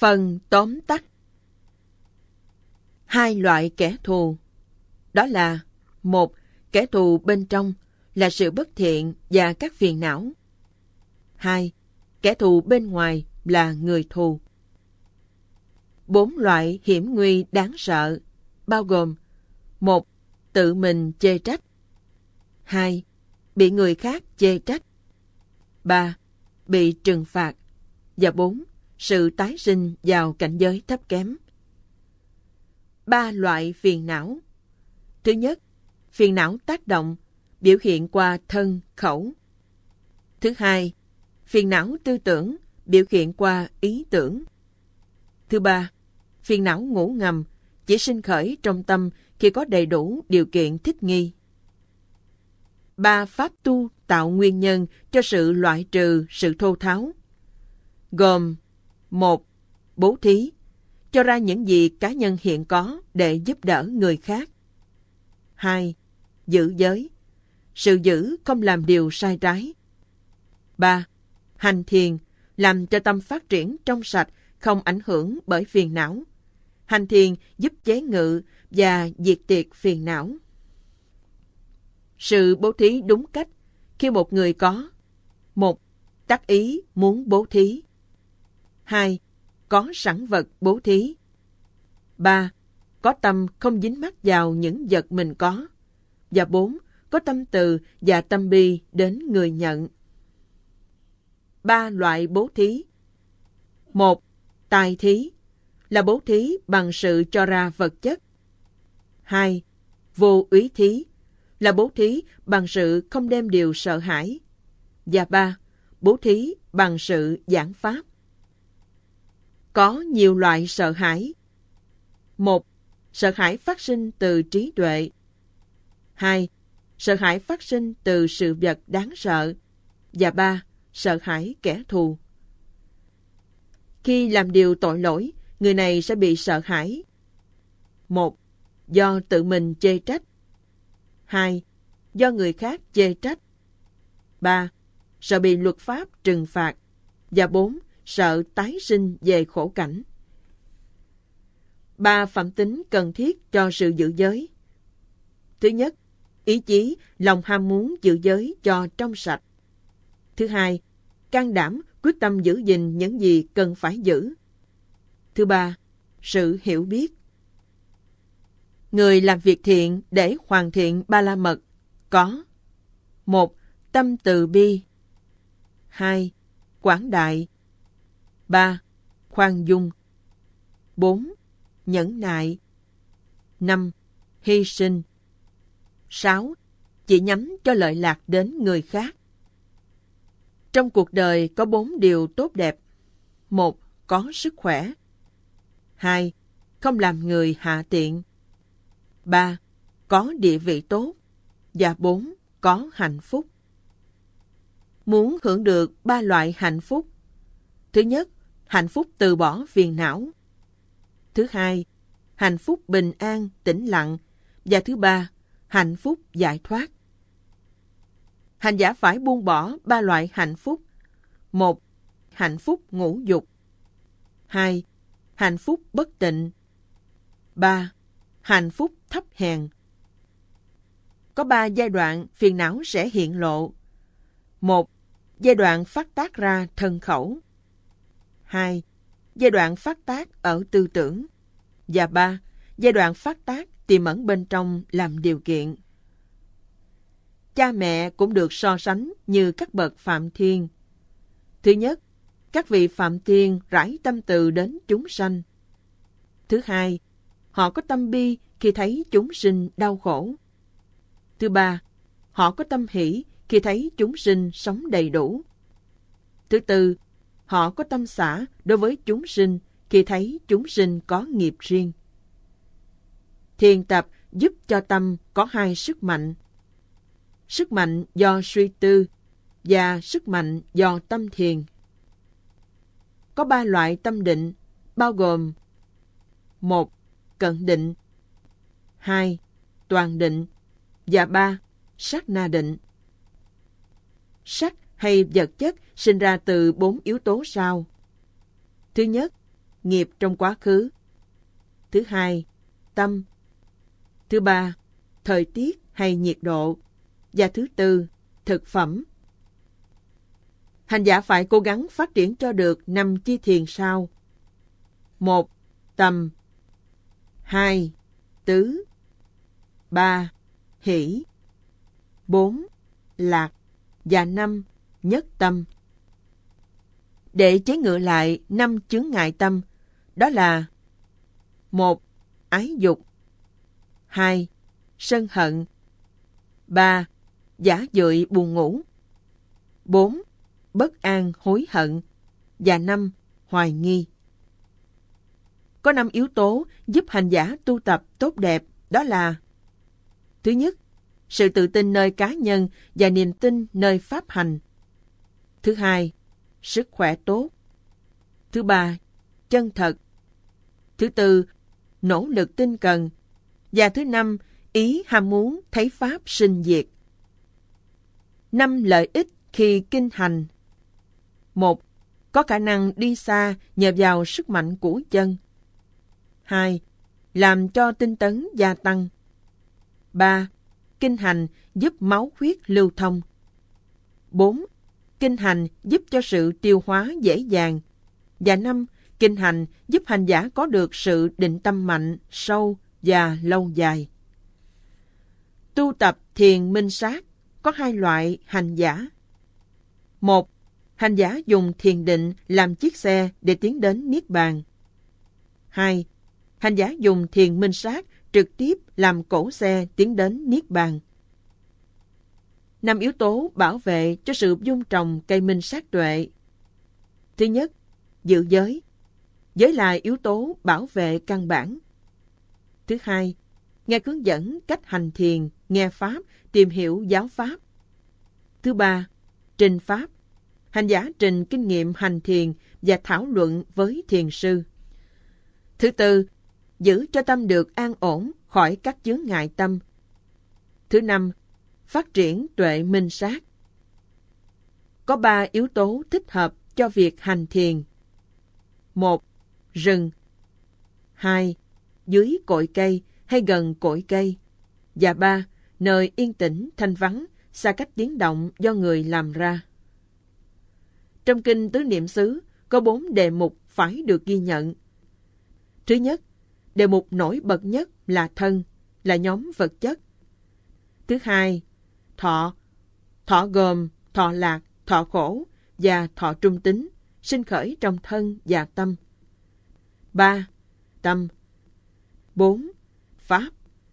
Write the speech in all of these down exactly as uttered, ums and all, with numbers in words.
Phần tóm tắt. Hai loại kẻ thù, đó là: một. Kẻ thù bên trong là sự bất thiện và các phiền não. Hai. Kẻ thù bên ngoài là người thù. Bốn loại hiểm nguy đáng sợ bao gồm: một. Tự mình chê trách. Hai. Bị người khác chê trách. Ba. Bị trừng phạt. Và bốn. Sự tái sinh vào cảnh giới thấp kém. Ba loại phiền não. Thứ nhất, phiền não tác động, biểu hiện qua thân, khẩu. Thứ hai, phiền não tư tưởng, biểu hiện qua ý tưởng. Thứ ba, phiền não ngủ ngầm, chỉ sinh khởi trong tâm khi có đầy đủ điều kiện thích nghi. Ba pháp tu tạo nguyên nhân cho sự loại trừ sự thô tháo, gồm: một. Bố thí, cho ra những gì cá nhân hiện có để giúp đỡ người khác. Hai. Giữ giới, sự giữ không làm điều sai trái. Ba. Hành thiền, làm cho tâm phát triển trong sạch, không ảnh hưởng bởi phiền não. Hành thiền giúp chế ngự và diệt tiệt phiền não. Sự bố thí đúng cách khi một người có: một. Đắc ý muốn bố thí. Hai. Có sẵn vật bố thí. Ba. Có tâm không dính mắc vào những vật mình có. Và bốn. Có tâm từ và tâm bi đến người nhận. Ba loại bố thí. Một. Tài thí, là bố thí bằng sự cho ra vật chất. Hai. Vô úy thí, là bố thí bằng sự không đem điều sợ hãi. Và ba. Bố thí bằng sự giảng pháp. Có nhiều loại sợ hãi. Một. Sợ hãi phát sinh từ trí tuệ. Hai. Sợ hãi phát sinh từ sự vật đáng sợ. Và ba. Sợ hãi kẻ thù. Khi làm điều tội lỗi, người này sẽ bị sợ hãi. Một. Do tự mình chê trách. Hai. Do người khác chê trách. Ba. Sợ bị luật pháp trừng phạt. Và bốn. Sợ tái sinh về khổ cảnh. Ba phẩm tính cần thiết cho sự giữ giới. Thứ nhất, ý chí, lòng ham muốn giữ giới cho trong sạch. Thứ hai, can đảm, quyết tâm giữ gìn những gì cần phải giữ. Thứ ba, sự hiểu biết. Người làm việc thiện để hoàn thiện ba la mật có: một. Tâm từ bi. Hai. Quảng đại. Ba. Khoan dung. Bốn. Nhẫn nại. Năm. Hy sinh. Sáu. Chỉ nhắm cho lợi lạc đến người khác. Trong cuộc đời có bốn điều tốt đẹp. Một. Có sức khỏe. Hai. Không làm người hạ tiện. Ba. Có địa vị tốt. Và bốn. Có hạnh phúc. Muốn hưởng được ba loại hạnh phúc: thứ nhất, hạnh phúc từ bỏ phiền não. Thứ hai, hạnh phúc bình an, tĩnh lặng. Và thứ ba, hạnh phúc giải thoát. Hành giả phải buông bỏ ba loại hạnh phúc. Một. Hạnh phúc ngũ dục. Hai. Hạnh phúc bất tịnh. Ba. Hạnh phúc thấp hèn. Có ba giai đoạn phiền não sẽ hiện lộ. Một. Giai đoạn phát tác ra thân khẩu. Hai. Giai đoạn phát tác ở tư tưởng. Và ba. Giai đoạn phát tác tiềm ẩn bên trong làm điều kiện. Cha mẹ cũng được so sánh như các bậc phạm thiên. Thứ nhất, các vị phạm thiên rải tâm từ đến chúng sanh. Thứ hai, họ có tâm bi khi thấy chúng sinh đau khổ. Thứ ba, họ có tâm hỷ khi thấy chúng sinh sống đầy đủ. Thứ tư, họ có tâm xả đối với chúng sinh khi thấy chúng sinh có nghiệp riêng. Thiền tập giúp cho tâm có hai sức mạnh: sức mạnh do suy tư và sức mạnh do tâm thiền. Có ba loại tâm định bao gồm: một. Cận định. Hai. Toàn định. Và ba. Sát na định. Sắc hay vật chất sinh ra từ bốn yếu tố sau. Thứ nhất, nghiệp trong quá khứ. Thứ hai, tâm. Thứ ba, thời tiết hay nhiệt độ. Và thứ tư, thực phẩm. Hành giả phải cố gắng phát triển cho được năm chi thiền sau. Một, tâm. Hai, tứ. Ba, hỷ. Bốn, lạc. Và năm, nhất tâm. Để chế ngự lại năm chướng ngại tâm, đó là: một, ái dục. Hai, sân hận. Ba, giả dưỡi buồn ngủ. Bốn, bất an hối hận. Và năm, hoài nghi. Có năm yếu tố giúp hành giả tu tập tốt đẹp, đó là: thứ nhất, sự tự tin nơi cá nhân và niềm tin nơi pháp hành. Thứ hai, sức khỏe tốt. Thứ ba, chân thật. Thứ tư, nỗ lực tinh cần. Và thứ năm, ý ham muốn thấy pháp sinh diệt. Năm lợi ích khi kinh hành. Một, có khả năng đi xa nhờ vào sức mạnh của chân. Hai, làm cho tinh tấn gia tăng. Ba, kinh hành giúp máu huyết lưu thông. Bốn, kinh hành giúp cho sự tiêu hóa dễ dàng. Và năm, kinh hành giúp hành giả có được sự định tâm mạnh, sâu và lâu dài. Tu tập thiền minh sát có hai loại hành giả. Một, hành giả dùng thiền định làm chiếc xe để tiến đến Niết Bàn. Hai, hành giả dùng thiền minh sát trực tiếp làm cỗ xe tiến đến Niết Bàn. Năm yếu tố bảo vệ cho sự dung trồng cây minh sát tuệ. Thứ nhất, giữ giới. Giới là yếu tố bảo vệ căn bản. Thứ hai, nghe hướng dẫn cách hành thiền, nghe pháp, tìm hiểu giáo pháp. Thứ ba, trình pháp. Hành giả trình kinh nghiệm hành thiền và thảo luận với thiền sư. Thứ tư, giữ cho tâm được an ổn khỏi các chướng ngại tâm. Thứ năm, phát triển tuệ minh sát. Có ba yếu tố thích hợp cho việc hành thiền. Một, rừng. Hai, dưới cội cây hay gần cội cây. Và ba, nơi yên tĩnh, thanh vắng, xa cách tiếng động do người làm ra. Trong kinh Tứ Niệm xứ có bốn đề mục phải được ghi nhận. Thứ nhất, đề mục nổi bật nhất là thân, là nhóm vật chất. Thứ hai, thọ. Thọ gồm thọ lạc, thọ khổ và thọ trung tính, sinh khởi trong thân và tâm. Ba, tâm. Bốn, pháp.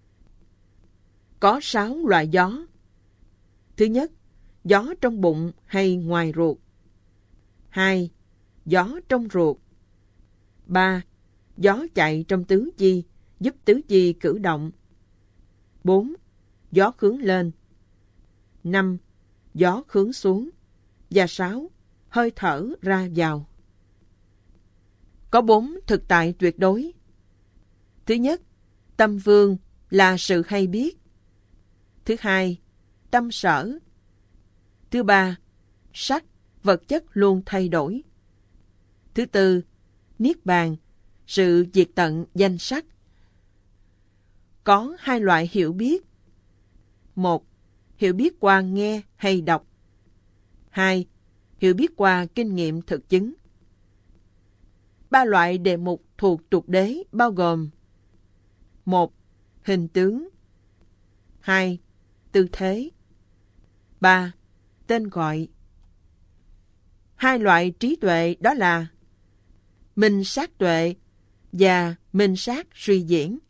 Có sáu loại gió. Thứ nhất, gió trong bụng hay ngoài ruột. Hai, gió trong ruột. Ba, gió chạy trong tứ chi, giúp tứ chi cử động. Bốn, gió hướng lên. Năm, gió hướng xuống. Và sáu, hơi thở ra vào. Có bốn thực tại tuyệt đối. Thứ nhất, tâm vương là sự hay biết. Thứ hai, tâm sở. Thứ ba, sắc, vật chất luôn thay đổi. Thứ tư, niết bàn, sự diệt tận danh sắc. Có hai loại hiểu biết. Một, hiểu biết qua nghe hay đọc. Hai, hiểu biết qua kinh nghiệm thực chứng. Ba loại đề mục thuộc tục đế bao gồm: một, hình tướng. Hai, tư thế. Ba, tên gọi. Hai loại trí tuệ đó là minh sát tuệ và minh sát suy diễn.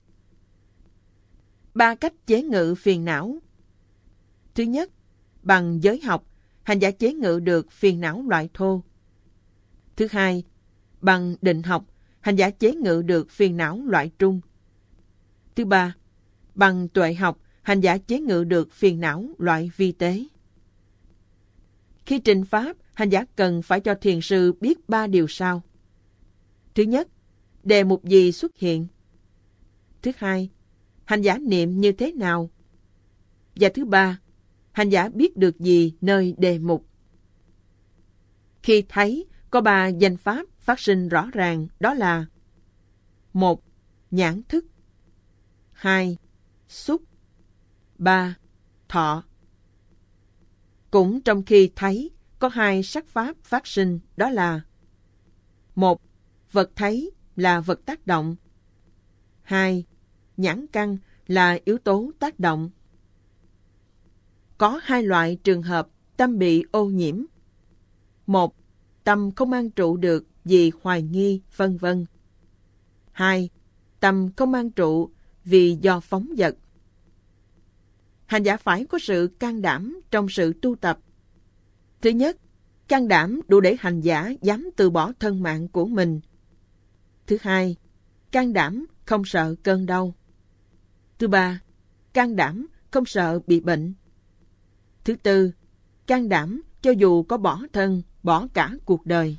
Ba cách chế ngự phiền não. Thứ nhất, bằng giới học, hành giả chế ngự được phiền não loại thô. Thứ hai, bằng định học, hành giả chế ngự được phiền não loại trung. Thứ ba, bằng tuệ học, hành giả chế ngự được phiền não loại vi tế. Khi trình pháp, hành giả cần phải cho thiền sư biết ba điều sau. Thứ nhất, đề mục gì xuất hiện. Thứ hai, hành giả niệm như thế nào. Và thứ ba, hành giả biết được gì nơi đề mục. Khi thấy có ba danh pháp phát sinh rõ ràng đó là: một. Nhãn thức. hai. Xúc. ba. Thọ. Cũng trong khi thấy, có hai sắc pháp phát sinh đó là: một. Vật thấy là vật tác động. hai. Nhãn căn là yếu tố tác động. Có hai loại trường hợp tâm bị ô nhiễm. một. Tâm không an trụ được vì hoài nghi, vân vân. hai. Tâm không an trụ vì do phóng dật. Hành giả phải có sự can đảm trong sự tu tập. Thứ nhất, can đảm đủ để hành giả dám từ bỏ thân mạng của mình. Thứ hai, can đảm không sợ cơn đau. Thứ ba, can đảm không sợ bị bệnh. Thứ tư, can đảm cho dù có bỏ thân, bỏ cả cuộc đời.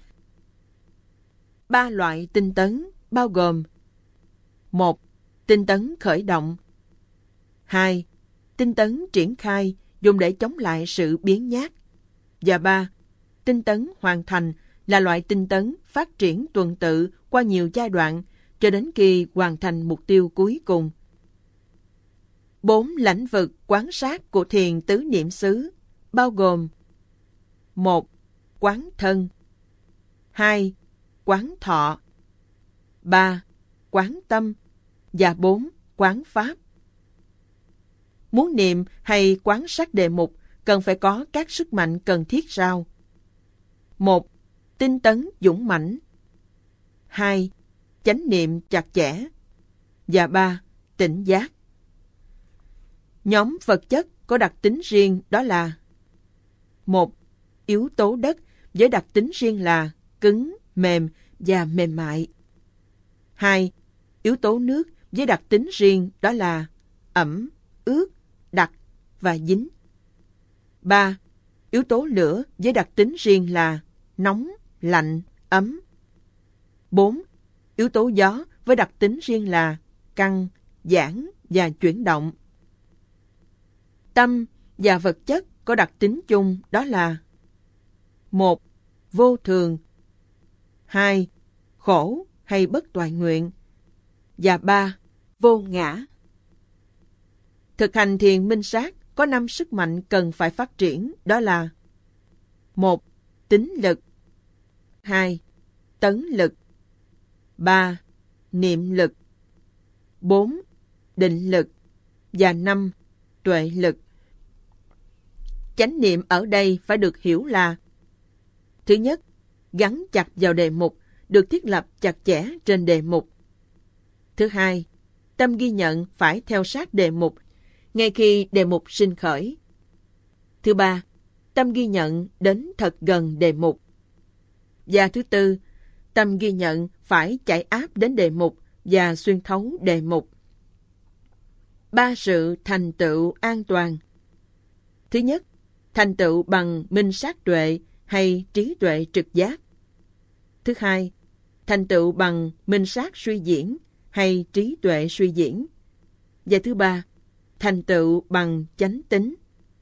Ba loại tinh tấn bao gồm: một. Tinh tấn khởi động. hai. Tinh tấn triển khai dùng để chống lại sự biếng nhác. Và ba. Tinh tấn hoàn thành là loại tinh tấn phát triển tuần tự qua nhiều giai đoạn cho đến khi hoàn thành mục tiêu cuối cùng. Bốn lãnh vực quán sát của thiền tứ niệm xứ bao gồm: một. Quán thân. hai. Quán thọ. ba. Quán tâm. Và bốn. Quán pháp. Muốn niệm hay quán sát đề mục cần phải có các sức mạnh cần thiết sau: một. Tinh tấn dũng mãnh. hai. Chánh niệm chặt chẽ. Và ba. Tỉnh giác. Nhóm vật chất có đặc tính riêng đó là: một. Yếu tố đất với đặc tính riêng là cứng, mềm và mềm mại. hai. Yếu tố nước với đặc tính riêng đó là ẩm, ướt, đặc và dính. ba. Yếu tố lửa với đặc tính riêng là nóng, lạnh, ấm. bốn. Yếu tố gió với đặc tính riêng là căng, giãn và chuyển động. Tâm và vật chất có đặc tính chung đó là: một. Vô thường. hai. Khổ hay bất toại nguyện. Và ba. Vô ngã. Thực hành thiền minh sát có năm sức mạnh cần phải phát triển đó là: một. Tín lực. hai. Tấn lực. ba. Niệm lực. bốn. Định lực. Và năm. Tuệ lực. Chánh niệm ở đây phải được hiểu là: thứ nhất, gắn chặt vào đề mục, được thiết lập chặt chẽ trên đề mục. Thứ hai, tâm ghi nhận phải theo sát đề mục ngay khi đề mục sinh khởi. Thứ ba, tâm ghi nhận đến thật gần đề mục. Và thứ tư, tâm ghi nhận phải chạy áp đến đề mục và xuyên thấu đề mục. Ba sự thành tựu an toàn. Thứ nhất, thành tựu bằng minh sát tuệ hay trí tuệ trực giác. Thứ hai, thành tựu bằng minh sát suy diễn hay trí tuệ suy diễn. Và thứ ba, thành tựu bằng chánh tín.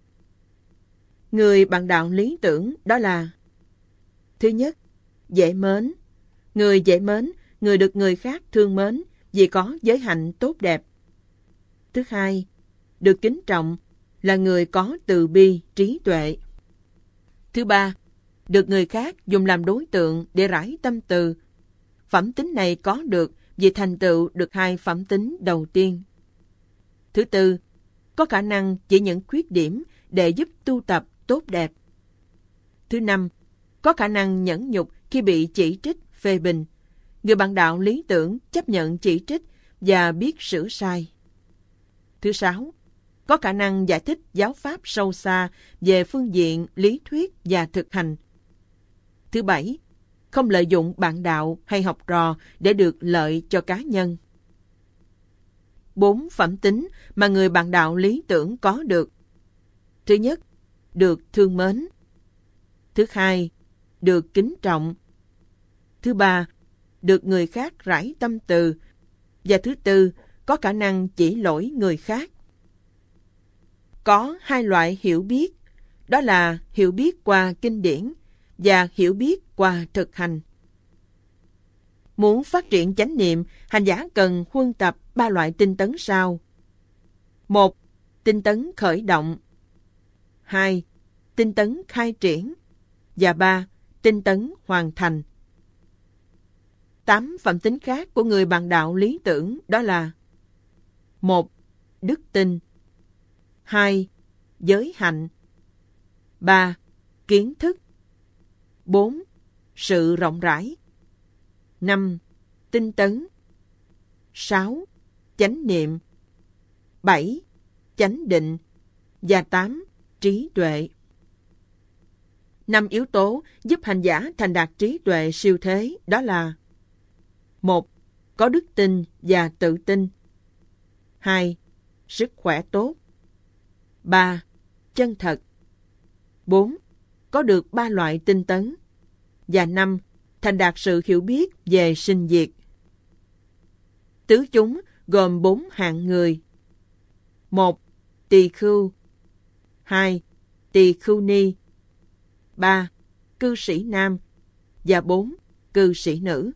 Người bạn đạo lý tưởng đó là: thứ nhất, dễ mến. Người dễ mến, người được người khác thương mến vì có giới hạnh tốt đẹp. Thứ hai, được kính trọng, là người có từ bi, trí tuệ. Thứ ba, được người khác dùng làm đối tượng để rải tâm từ. Phẩm tính này có được vì thành tựu được hai phẩm tính đầu tiên. Thứ tư, có khả năng chỉ những khuyết điểm để giúp tu tập tốt đẹp. Thứ năm, có khả năng nhẫn nhục khi bị chỉ trích, phê bình. Người bạn đạo lý tưởng chấp nhận chỉ trích và biết sửa sai. Thứ sáu, có khả năng giải thích giáo pháp sâu xa về phương diện lý thuyết và thực hành. Thứ bảy, không lợi dụng bạn đạo hay học trò để được lợi cho cá nhân. Bốn phẩm tính mà người bạn đạo lý tưởng có được. Thứ nhất, được thương mến. Thứ hai, được kính trọng. Thứ ba, được người khác rải tâm từ. Và thứ tư, có khả năng chỉ lỗi người khác. Có hai loại hiểu biết, đó là hiểu biết qua kinh điển và hiểu biết qua thực hành. Muốn phát triển chánh niệm, hành giả cần huân tập ba loại tinh tấn sau. Một, tinh tấn khởi động. Hai, tinh tấn khai triển. Và ba, tinh tấn hoàn thành. Tám phẩm tính khác của người bạn đạo lý tưởng đó là: một, đức tin. Hai, giới hạnh. Ba, kiến thức. Bốn, sự rộng rãi. Năm, tinh tấn. Sáu, chánh niệm. Bảy, chánh định. Và tám, trí tuệ. Năm yếu tố giúp hành giả thành đạt trí tuệ siêu thế đó là: một, có đức tin và tự tin. Hai, sức khỏe tốt. Ba, chân thật. Bốn, có được ba loại tinh tấn. Và năm, thành đạt sự hiểu biết về sinh diệt. Tứ chúng gồm bốn hạng người. Một, tỳ khưu. Hai, tỳ khưu ni. Ba, cư sĩ nam. Và bốn, cư sĩ nữ.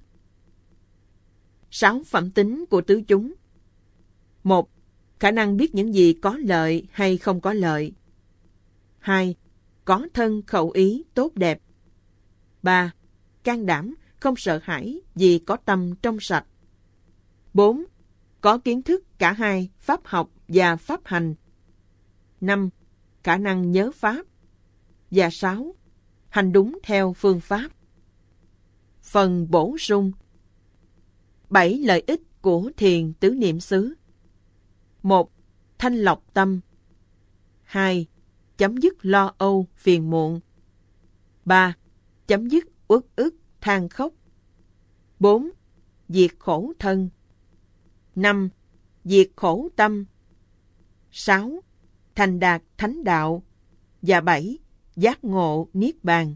Sáu phẩm tính của tứ chúng. Một, khả năng biết những gì có lợi hay không có lợi. Hai, có thân khẩu ý tốt đẹp. Ba, can đảm, không sợ hãi vì có tâm trong sạch. Bốn, có kiến thức cả hai pháp học và pháp hành. Năm, khả năng nhớ pháp. Và sáu, hành đúng theo phương pháp. Phần bổ sung. Bảy lợi ích của thiền tứ niệm xứ. Một, thanh lọc tâm. Hai, chấm dứt lo âu, phiền muộn. Ba, chấm dứt uất ức, than khóc. Bốn, diệt khổ thân. Năm, diệt khổ tâm. Sáu, thành đạt thánh đạo. Và bảy, giác ngộ niết bàn.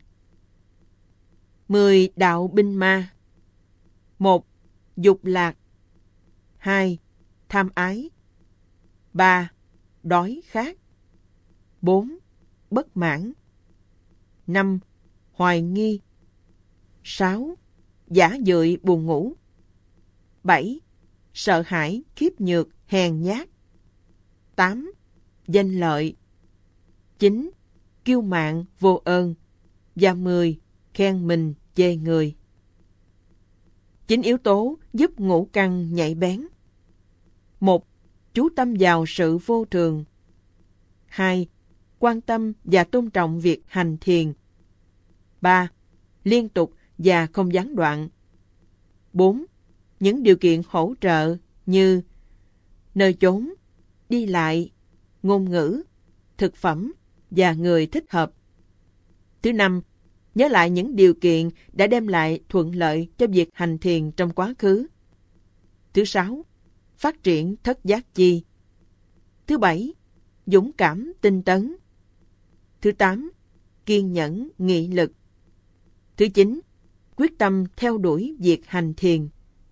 Mười đạo binh ma. Một, dục lạc. Hai, tham ái. Ba, đói khát. Bốn, bất mãn. Năm, hoài nghi. Sáu, giả dưỡi buồn ngủ. Bảy, sợ hãi, khiếp nhược, hèn nhát. Tám, danh lợi. Chín, kiêu mạn, vô ơn. Và mười, khen mình, chê người. Chín yếu tố giúp ngũ căn nhạy bén. Một, chú tâm vào sự vô thường. Hai, quan tâm và tôn trọng việc hành thiền. Ba, liên tục và không gián đoạn. Bốn, những điều kiện hỗ trợ như nơi chốn, đi lại, ngôn ngữ, thực phẩm và người thích hợp. Thứ năm, nhớ lại những điều kiện đã đem lại thuận lợi cho việc hành thiền trong quá khứ. Thứ sáu, phát triển thất giác chi. Thứ bảy, dũng cảm tinh tấn. Thứ tám, kiên nhẫn nghị lực. Thứ chín, quyết tâm theo đuổi việc hành thiền.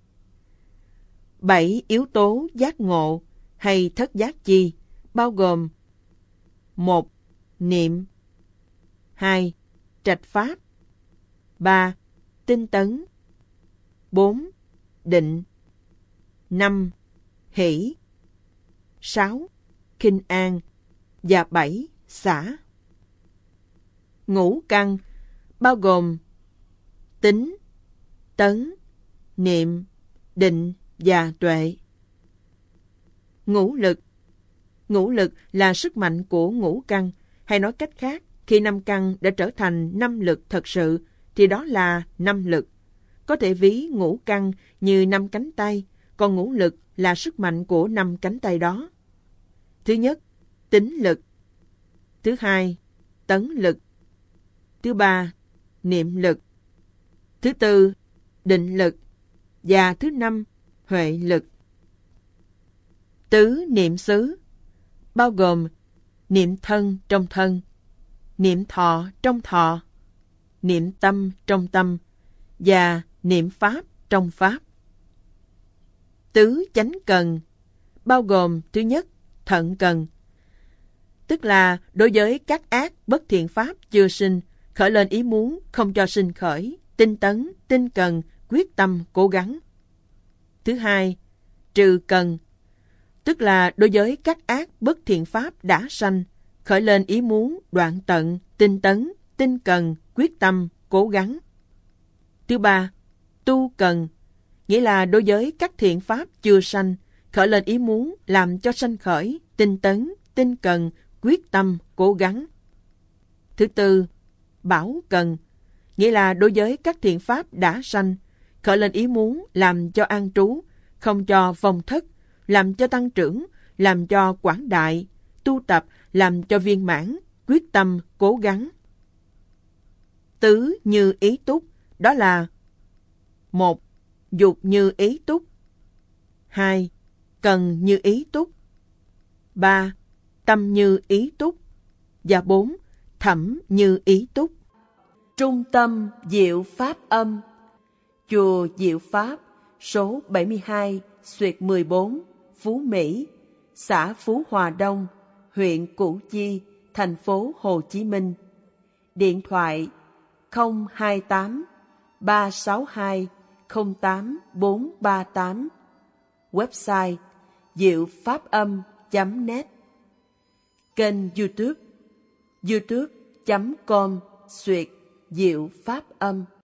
Bảy yếu tố giác ngộ hay thất giác chi bao gồm: một, niệm. Hai, trạch pháp. Ba, tinh tấn. Bốn, định. Năm, hỷ. Sáu, khinh an. Và bảy, xả. Ngũ căn bao gồm tính, tấn, niệm, định và tuệ. Ngũ lực. Ngũ lực là sức mạnh của ngũ căn, hay nói cách khác, khi năm căn đã trở thành năm lực thật sự, thì đó là năm lực. Có thể ví ngũ căn như năm cánh tay, còn ngũ lực là sức mạnh của năm cánh tay đó. Thứ nhất, tính lực. Thứ hai, tấn lực. Thứ ba, niệm lực. Thứ tư, định lực. Và thứ năm, huệ lực. Tứ niệm xứ bao gồm niệm thân trong thân, niệm thọ trong thọ, niệm tâm trong tâm và niệm pháp trong pháp. Tứ chánh cần bao gồm thứ nhất, thận cần, tức là đối với các ác bất thiện pháp chưa sinh, khởi lên ý muốn không cho sinh khởi, tinh tấn, tinh cần, quyết tâm, cố gắng. Thứ hai, trừ cần, tức là đối với các ác bất thiện pháp đã sanh, khởi lên ý muốn, đoạn tận, tinh tấn, tinh cần, quyết tâm, cố gắng. Thứ ba, tu cần, nghĩa là đối với các thiện pháp chưa sanh, khởi lên ý muốn làm cho sanh khởi, tinh tấn, tinh cần, quyết tâm, cố gắng. Thứ tư, bảo cần, nghĩa là đối với các thiện pháp đã sanh, khởi lên ý muốn làm cho an trú, không cho vong thất, làm cho tăng trưởng, làm cho quảng đại, tu tập làm cho viên mãn, quyết tâm, cố gắng. Tứ như ý túc, đó là: một. Dục như ý túc. Hai. Cần như ý túc. Ba. Tâm như ý túc. Và bốn. Thẩm như ý túc. Trung tâm Diệu Pháp Âm, Chùa Diệu Pháp, số bảy mươi hai, xuyệt mười bốn, Phú Mỹ, xã Phú Hòa Đông, huyện Củ Chi, thành phố Hồ Chí Minh. Điện thoại không hai tám ba sáu hai không tám bốn ba tám. Website diệu pháp âm chấm net. Kênh YouTube youtube chấm com xuyệt Diệu Pháp Âm.